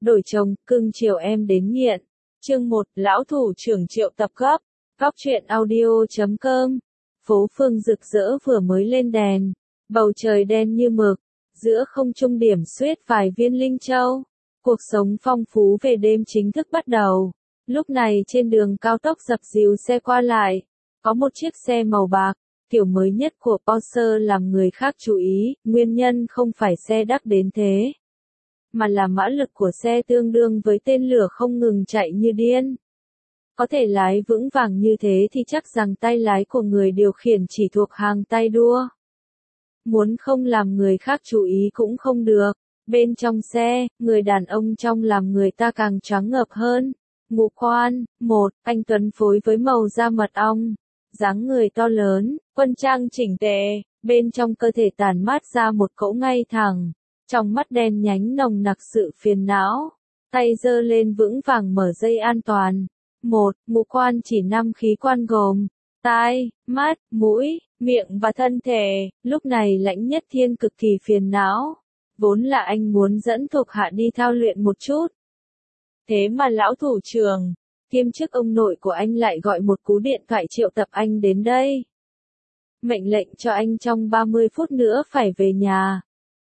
đổi chồng, cưng chiều em đến nghiện. Chương 1, Lão Thủ Trưởng triệu tập gấp. Góc truyện audio.com. Phố phường rực rỡ vừa mới lên đèn. Bầu trời đen như mực. Giữa không trung điểm xuyết vài viên linh châu. Cuộc sống phong phú về đêm chính thức bắt đầu. Lúc này trên đường cao tốc dập dìu xe qua lại. Có một chiếc xe màu bạc, kiểu mới nhất của Porsche làm người khác chú ý. Nguyên nhân không phải xe đắt đến thế, mà là mã lực của xe tương đương với tên lửa không ngừng chạy như điên. Có thể lái vững vàng như thế thì chắc rằng tay lái của người điều khiển chỉ thuộc hàng tay đua. Muốn không làm người khác chú ý cũng không được. Bên trong xe, người đàn ông trong làm người ta càng choáng ngợp hơn. Ngũ quan, một, anh tuấn phối với màu da mật ong. Dáng người to lớn, quân trang chỉnh tề, bên trong cơ thể tản mát ra một cỗ ngay thẳng. Trong mắt đen nhánh nồng nặc sự phiền não. Tay giơ lên vững vàng mở dây an toàn. Một, ngũ quan chỉ 5 khí quan gồm tai, mắt, mũi, miệng và thân thể. Lúc này Lãnh Nhất Thiên cực kỳ phiền não. Vốn là anh muốn dẫn thuộc hạ đi thao luyện một chút. Thế mà lão thủ trưởng, kiêm chức ông nội của anh lại gọi một cú điện thoại triệu tập anh đến đây. Mệnh lệnh cho anh trong 30 phút nữa phải về nhà.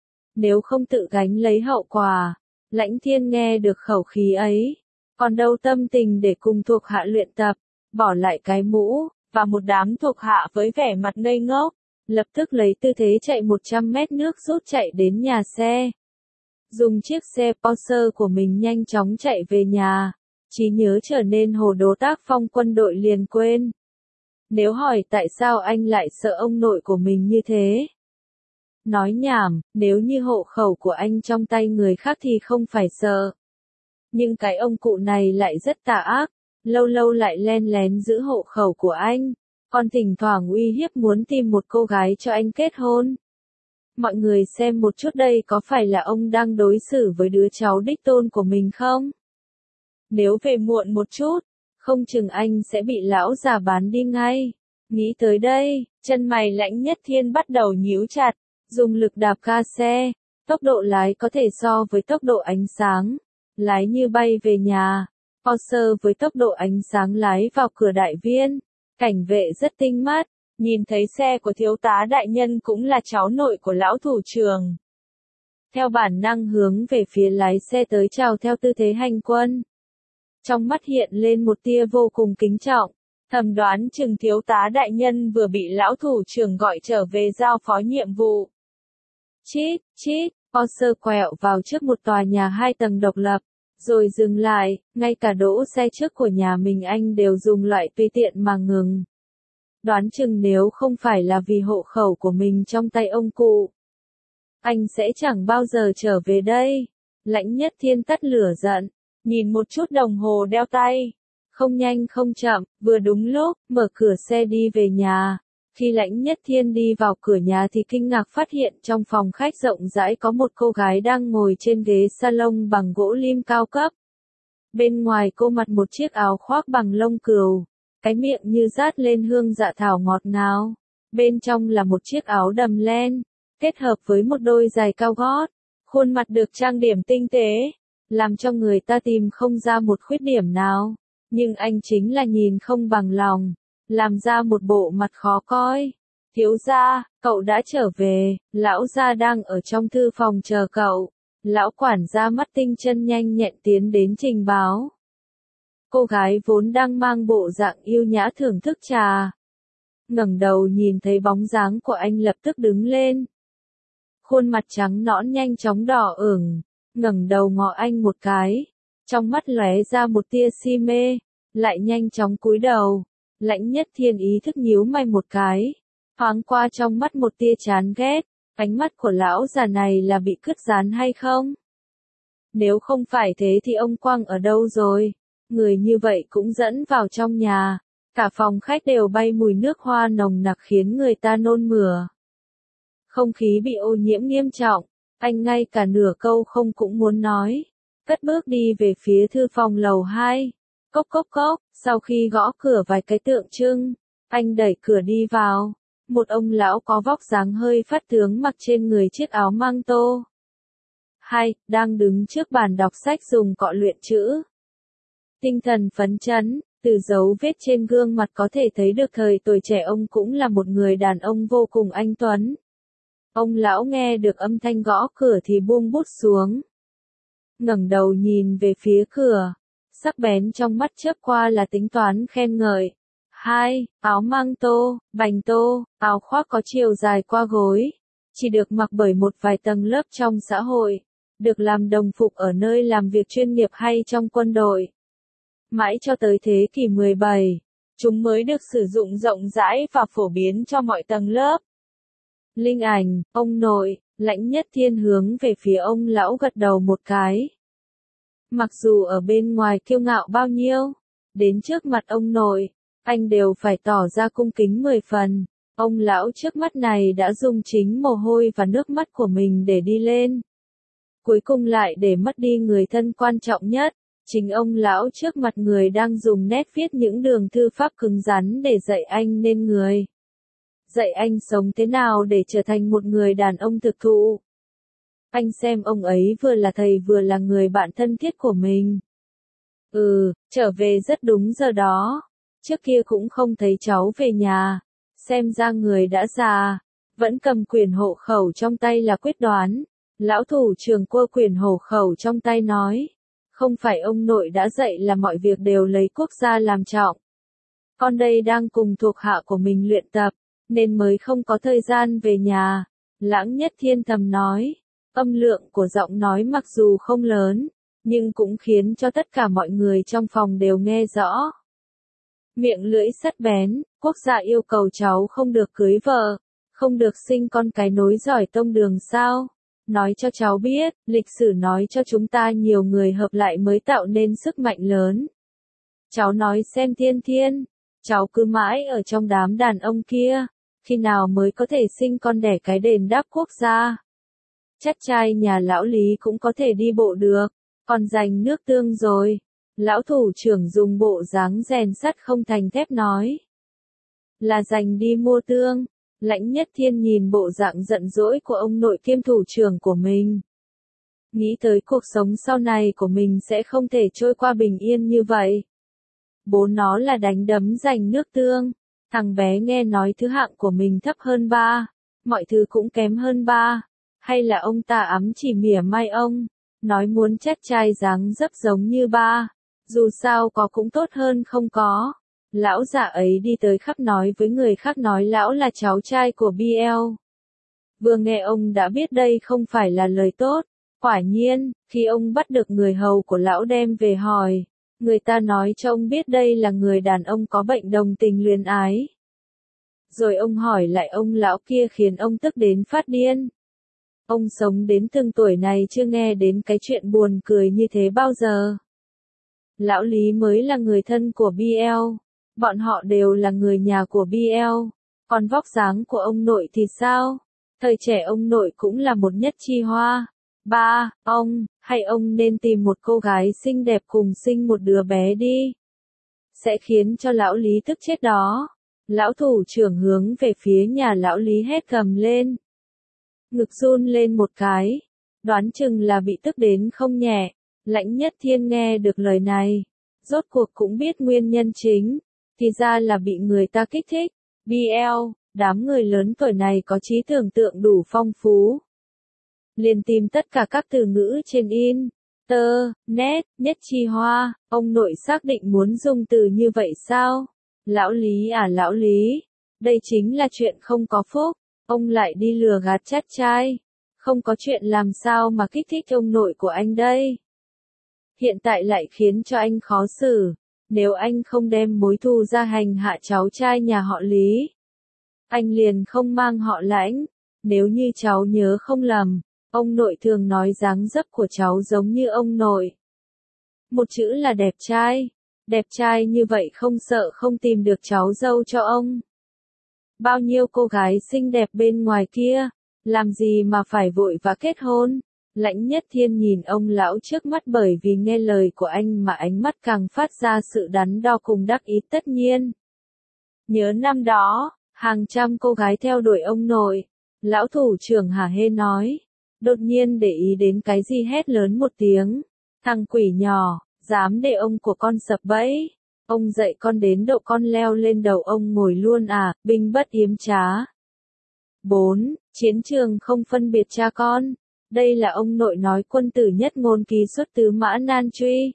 Nếu không tự gánh lấy hậu quả. Lãnh Thiên nghe được khẩu khí ấy, còn đâu tâm tình để cùng thuộc hạ luyện tập. Bỏ lại cái mũ, và một đám thuộc hạ với vẻ mặt ngây ngốc, lập tức lấy tư thế chạy 100 mét nước rút chạy đến nhà xe. Dùng chiếc xe Porsche của mình nhanh chóng chạy về nhà. Trí nhớ trở nên hồ đồ tác phong quân đội liền quên. Nếu hỏi tại sao anh lại sợ ông nội của mình như thế? Nói nhảm, nếu như hộ khẩu của anh trong tay người khác thì không phải sợ. Nhưng cái ông cụ này lại rất tà ác, lâu lâu lại len lén giữ hộ khẩu của anh, còn thỉnh thoảng uy hiếp muốn tìm một cô gái cho anh kết hôn. Mọi người xem một chút đây, có phải là ông đang đối xử với đứa cháu đích tôn của mình không? Nếu về muộn một chút, không chừng anh sẽ bị lão già bán đi ngay. Nghĩ tới đây, chân mày Lãnh Nhất Thiên bắt đầu nhíu chặt, dùng lực đạp ga xe, tốc độ lái có thể so với tốc độ ánh sáng, lái như bay về nhà. Porsche với tốc độ ánh sáng lái vào cửa đại viên, cảnh vệ rất tinh mắt, nhìn thấy xe của thiếu tá đại nhân cũng là cháu nội của lão thủ trưởng. Theo bản năng hướng về phía lái xe tới chào theo tư thế hành quân. Trong mắt hiện lên một tia vô cùng kính trọng, thầm đoán chừng thiếu tá đại nhân vừa bị lão thủ trưởng gọi trở về giao phó nhiệm vụ. Chít, chít, Porsche quẹo vào trước một tòa nhà 2 tầng độc lập, rồi dừng lại, ngay cả đỗ xe trước của nhà mình anh đều dùng loại tùy tiện mà ngừng. Đoán chừng nếu không phải là vì hộ khẩu của mình trong tay ông cụ, anh sẽ chẳng bao giờ trở về đây. Lãnh Nhất Thiên tắt lửa giận, nhìn một chút đồng hồ đeo tay. Không nhanh không chậm, vừa đúng lúc, mở cửa xe đi về nhà. Khi Lãnh Nhất Thiên đi vào cửa nhà thì kinh ngạc phát hiện trong phòng khách rộng rãi có một cô gái đang ngồi trên ghế salon bằng gỗ lim cao cấp. Bên ngoài cô mặc một chiếc áo khoác bằng lông cừu, cái miệng như rát lên hương dạ thảo ngọt ngào. Bên trong là một chiếc áo đầm len, kết hợp với một đôi giày cao gót. Khuôn mặt được trang điểm tinh tế, làm cho người ta tìm không ra một khuyết điểm nào. Nhưng anh chính là nhìn không bằng lòng, làm ra một bộ mặt khó coi. Thiếu gia, cậu đã trở về, lão gia đang ở trong thư phòng chờ cậu. Lão quản gia mắt tinh chân nhanh nhẹn tiến đến trình báo. Cô gái vốn đang mang bộ dạng yêu nhã thưởng thức trà, ngẩng đầu nhìn thấy bóng dáng của anh lập tức đứng lên. Khuôn mặt trắng nõn nhanh chóng đỏ ửng, ngẩng đầu ngó anh một cái, trong mắt lóe ra một tia si mê, lại nhanh chóng cúi đầu. Lãnh Nhất Thiên ý thức nhíu mày một cái, thoáng qua trong mắt một tia chán ghét, ánh mắt của lão già này là bị cứt dán hay không? Nếu không phải thế thì ông Quang ở đâu rồi? Người như vậy cũng dẫn vào trong nhà, cả phòng khách đều bay mùi nước hoa nồng nặc khiến người ta nôn mửa. Không khí bị ô nhiễm nghiêm trọng, anh ngay cả nửa câu không cũng muốn nói, cất bước đi về phía thư phòng lầu 2. Cốc cốc cốc, sau khi gõ cửa vài cái tượng trưng, anh đẩy cửa đi vào. Một ông lão có vóc dáng hơi phát tướng mặc trên người chiếc áo măng tô. 2. Đang đứng trước bàn đọc sách dùng cọ luyện chữ. Tinh thần phấn chấn, từ dấu vết trên gương mặt có thể thấy được thời tuổi trẻ ông cũng là một người đàn ông vô cùng anh tuấn. Ông lão nghe được âm thanh gõ cửa thì buông bút xuống. Ngẩng đầu nhìn về phía cửa, sắc bén trong mắt chớp qua là tính toán khen ngợi. 2. Áo mang tô, bành tô, áo khoác có chiều dài qua gối, chỉ được mặc bởi một vài tầng lớp trong xã hội, được làm đồng phục ở nơi làm việc chuyên nghiệp hay trong quân đội. Mãi cho tới thế kỷ 17, chúng mới được sử dụng rộng rãi và phổ biến cho mọi tầng lớp. Linh ảnh, ông nội, Lãnh Nhất Thiên hướng về phía ông lão gật đầu một cái. Mặc dù ở bên ngoài kiêu ngạo bao nhiêu, đến trước mặt ông nội, anh đều phải tỏ ra cung kính 10 phần. Ông lão trước mắt này đã dùng chính mồ hôi và nước mắt của mình để đi lên. Cuối cùng lại để mất đi người thân quan trọng nhất. Chính ông lão trước mặt người đang dùng nét viết những đường thư pháp cứng rắn để dạy anh nên người. Dạy anh sống thế nào để trở thành một người đàn ông thực thụ. Anh xem ông ấy vừa là thầy vừa là người bạn thân thiết của mình. Trở về rất đúng giờ đó. Trước kia cũng không thấy cháu về nhà. Xem ra người đã già. Vẫn cầm quyển hộ khẩu trong tay là quyết đoán. Lão thủ trưởng cua quyển hộ khẩu trong tay nói. Không phải ông nội đã dạy là mọi việc đều lấy quốc gia làm trọng. Con đây đang cùng thuộc hạ của mình luyện tập, nên mới không có thời gian về nhà. Lãng Nhất Thiên thầm nói, âm lượng của giọng nói mặc dù không lớn, nhưng cũng khiến cho tất cả mọi người trong phòng đều nghe rõ. Miệng lưỡi sắt bén, quốc gia yêu cầu cháu không được cưới vợ, không được sinh con cái nối dõi tông đường sao? Nói cho cháu biết, lịch sử nói cho chúng ta nhiều người hợp lại mới tạo nên sức mạnh lớn. Cháu nói xem Thiên Thiên, cháu cứ mãi ở trong đám đàn ông kia, khi nào mới có thể sinh con đẻ cái đền đáp quốc gia. Chắc trai nhà lão Lý cũng có thể đi bộ được, còn giành nước tương rồi. Lão thủ trưởng dùng bộ dáng rèn sắt không thành thép nói. Là giành đi mua tương. Lãnh Nhất Thiên nhìn bộ dạng giận dỗi của ông nội kiêm thủ trưởng của mình. Nghĩ tới cuộc sống sau này của mình sẽ không thể trôi qua bình yên như vậy. Bố nó là đánh đấm giành nước tương. Thằng bé nghe nói thứ hạng của mình thấp hơn ba. Mọi thứ cũng kém hơn ba. Hay là ông ta ấm chỉ mỉa mai ông. Nói muốn chát trai dáng dấp giống như ba. Dù sao có cũng tốt hơn không có. Lão già ấy đi tới khắp nói với người khác nói lão là cháu trai của BL. Vừa nghe ông đã biết đây không phải là lời tốt. Quả nhiên, khi ông bắt được người hầu của lão đem về hỏi, người ta nói cho ông biết đây là người đàn ông có bệnh đồng tình luyến ái. Rồi ông hỏi lại ông lão kia khiến ông tức đến phát điên. Ông sống đến từng tuổi này chưa nghe đến cái chuyện buồn cười như thế bao giờ. Lão Lý mới là người thân của BL. Bọn họ đều là người nhà của BL. Còn vóc dáng của ông nội thì sao? Thời trẻ ông nội cũng là một nhất chi hoa. Ba, hay ông nên tìm một cô gái xinh đẹp cùng sinh một đứa bé đi. Sẽ khiến cho lão Lý tức chết đó. Lão thủ trưởng hướng về phía nhà lão Lý hét gầm lên. Ngực run lên một cái. Đoán chừng là bị tức đến không nhẹ. Lãnh Nhất Thiên nghe được lời này. Rốt cuộc cũng biết nguyên nhân chính. Thì ra là bị người ta kích thích. BL, đám người lớn tuổi này có trí tưởng tượng đủ phong phú. Liền tìm tất cả các từ ngữ trên net, nhất chi hoa, ông nội xác định muốn dùng từ như vậy sao? Lão Lý à lão Lý, đây chính là chuyện không có phúc, ông lại đi lừa gạt chát trai. Không có chuyện làm sao mà kích thích ông nội của anh đây. Hiện tại lại khiến cho anh khó xử. Nếu anh không đem mối thù ra hành hạ cháu trai nhà họ Lý, anh liền không mang họ Lãnh. Nếu như cháu nhớ không lầm, ông nội thường nói dáng dấp của cháu giống như ông nội. Một chữ là đẹp trai. Đẹp trai như vậy không sợ không tìm được cháu dâu cho ông. Bao nhiêu cô gái xinh đẹp bên ngoài kia, làm gì mà phải vội vã kết hôn. Lãnh Nhất Thiên nhìn ông lão trước mắt bởi vì nghe lời của anh mà ánh mắt càng phát ra sự đắn đo cùng đắc ý tất nhiên. Nhớ năm đó, hàng trăm cô gái theo đuổi ông nội. Lão thủ trưởng hả hê nói. đột nhiên để ý đến cái gì hét lớn một tiếng. Thằng quỷ nhỏ, dám để ông của con sập bẫy. Ông dạy con đến độ con leo lên đầu ông ngồi luôn à, binh bất yếm trá. 4. Chiến trường không phân biệt cha con. Đây là ông nội nói quân tử nhất ngôn kỳ xuất tứ mã nan truy.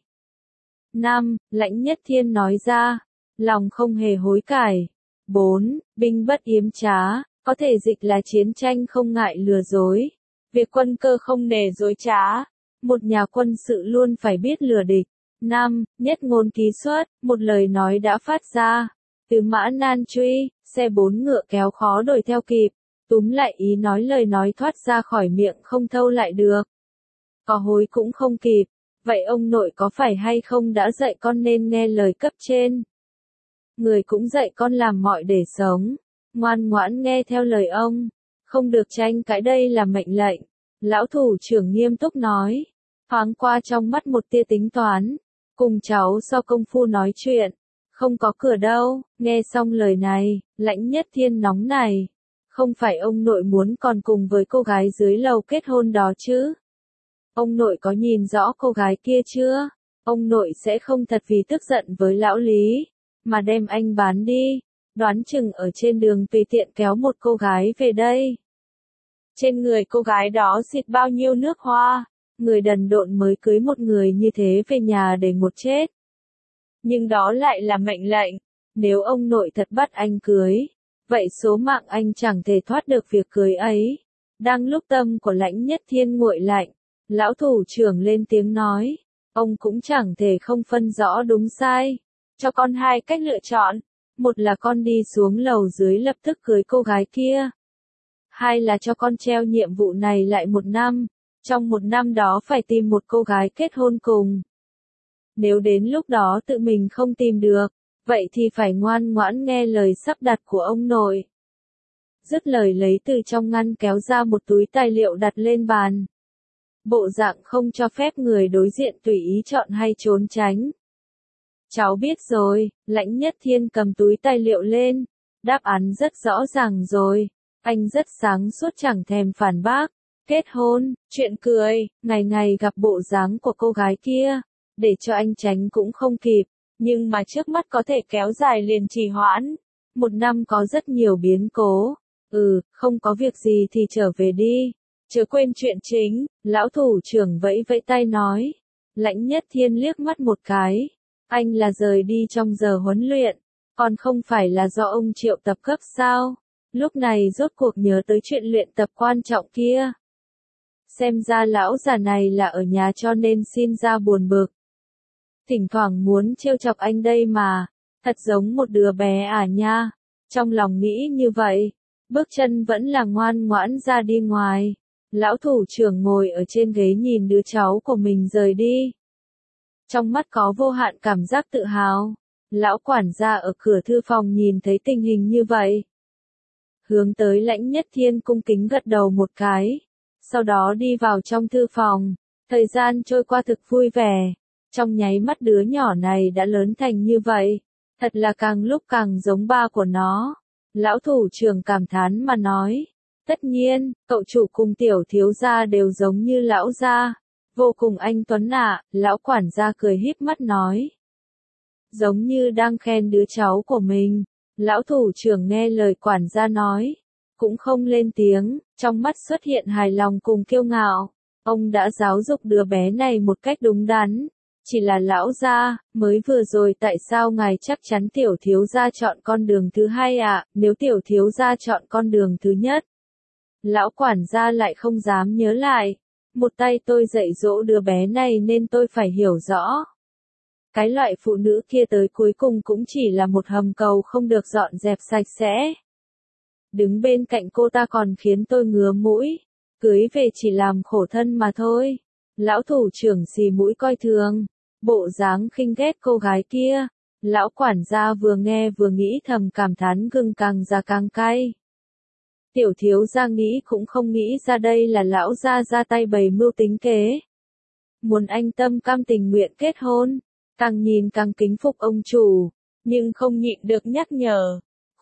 5. Lãnh Nhất Thiên nói ra, lòng không hề hối cải. 4. Binh bất yếm trá, có thể dịch là chiến tranh không ngại lừa dối. Việc quân cơ không nể dối trá. Một nhà quân sự luôn phải biết lừa địch. 5. Nhất ngôn ký xuất, một lời nói đã phát ra. Tứ mã nan truy, xe bốn ngựa kéo khó đuổi theo kịp. Túm lại ý nói lời nói thoát ra khỏi miệng không thâu lại được. Có hối cũng không kịp. Vậy ông nội có phải hay không đã dạy con nên nghe lời cấp trên? Người cũng dạy con làm mọi để sống. Ngoan ngoãn nghe theo lời ông. Không được tranh cãi, đây là mệnh lệnh. Lão thủ trưởng nghiêm túc nói. Thoáng qua trong mắt một tia tính toán. Cùng cháu so công phu nói chuyện. Không có cửa đâu. Nghe xong lời này, Lãnh Nhất Thiên nóng này. Không phải ông nội muốn còn cùng với cô gái dưới lầu kết hôn đó chứ? Ông nội có nhìn rõ cô gái kia chưa? Ông nội sẽ không thật vì tức giận với lão Lý, mà đem anh bán đi. Đoán chừng ở trên đường tùy tiện kéo một cô gái về đây. Trên người cô gái đó xịt bao nhiêu nước hoa, người đần độn mới cưới một người như thế về nhà để một chết. Nhưng đó lại là mệnh lệnh, nếu ông nội thật bắt anh cưới, vậy số mạng anh chẳng thể thoát được việc cưới ấy. Đang lúc tâm của Lãnh Nhất Thiên nguội lạnh, lão thủ trưởng lên tiếng nói, ông cũng chẳng thể không phân rõ đúng sai. Cho con hai cách lựa chọn, một là con đi xuống lầu dưới lập tức cưới cô gái kia. Hai là cho con treo nhiệm vụ này lại 1 năm, trong 1 năm đó phải tìm một cô gái kết hôn cùng. Nếu đến lúc đó tự mình không tìm được, vậy thì phải ngoan ngoãn nghe lời sắp đặt của ông nội. Dứt lời lấy từ trong ngăn kéo ra một túi tài liệu đặt lên bàn. Bộ dạng không cho phép người đối diện tùy ý chọn hay trốn tránh. Cháu biết rồi, Lãnh Nhất Thiên cầm túi tài liệu lên. Đáp án rất rõ ràng rồi. Anh rất sáng suốt chẳng thèm phản bác. Kết hôn, chuyện cười, ngày ngày gặp bộ dáng của cô gái kia. Để cho anh tránh cũng không kịp. Nhưng mà trước mắt có thể kéo dài liền trì hoãn. 1 năm có rất nhiều biến cố. Không có việc gì thì trở về đi. Chớ quên chuyện chính, lão thủ trưởng vẫy vẫy tay nói. Lãnh Nhất Thiên liếc mắt một cái. Anh là rời đi trong giờ huấn luyện, còn không phải là do ông Triệu tập gấp sao? Lúc này rốt cuộc nhớ tới chuyện luyện tập quan trọng kia. Xem ra lão già này là ở nhà cho nên xin ra buồn bực. Thỉnh thoảng muốn trêu chọc anh đây mà, thật giống một đứa bé à nha. Trong lòng nghĩ như vậy, bước chân vẫn là ngoan ngoãn ra đi ngoài. Lão thủ trưởng ngồi ở trên ghế nhìn đứa cháu của mình rời đi. Trong mắt có vô hạn cảm giác tự hào. Lão quản gia ở cửa thư phòng nhìn thấy tình hình như vậy. Hướng tới Lãnh Nhất Thiên cung kính gật đầu một cái. Sau đó đi vào trong thư phòng. Thời gian trôi qua thực vui vẻ. Trong nháy mắt đứa nhỏ này đã lớn thành như vậy. Thật là càng lúc càng giống ba của nó. Lão thủ trưởng cảm thán mà nói. Tất nhiên, cậu chủ cùng tiểu thiếu gia đều giống như lão gia. Vô cùng anh tuấn ạ, lão quản gia cười híp mắt nói. Giống như đang khen đứa cháu của mình. Lão thủ trưởng nghe lời quản gia nói. Cũng không lên tiếng, trong mắt xuất hiện hài lòng cùng kiêu ngạo. Ông đã giáo dục đứa bé này một cách đúng đắn. Chỉ là lão gia, mới vừa rồi tại sao ngài chắc chắn tiểu thiếu gia chọn con đường thứ hai ạ, nếu tiểu thiếu gia chọn con đường thứ nhất. Lão quản gia lại không dám nhớ lại. Một tay tôi dạy dỗ đứa bé này nên tôi phải hiểu rõ. Cái loại phụ nữ kia tới cuối cùng cũng chỉ là một hầm cầu không được dọn dẹp sạch sẽ. Đứng bên cạnh cô ta còn khiến tôi ngứa mũi. Cưới về chỉ làm khổ thân mà thôi. Lão thủ trưởng xì mũi coi thường. Bộ dáng khinh ghét cô gái kia. Lão quản gia vừa nghe vừa nghĩ thầm cảm thán gừng càng già càng cay. Tiểu thiếu gia nghĩ cũng không nghĩ ra đây là lão gia ra tay bày mưu tính kế. Muốn anh tâm cam tình nguyện kết hôn, càng nhìn càng kính phục ông chủ, nhưng không nhịn được nhắc nhở.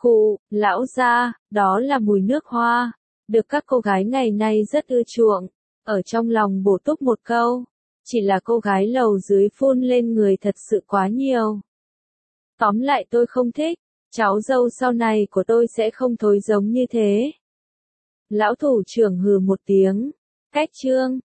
Lão gia, đó là mùi nước hoa, được các cô gái ngày nay rất ưa chuộng. ở trong lòng bổ túc một câu. Chỉ là cô gái lầu dưới phun lên người thật sự quá nhiều. Tóm lại tôi không thích, cháu dâu sau này của tôi sẽ không thối giống như thế. Lão thủ trưởng hừ một tiếng. Cách chương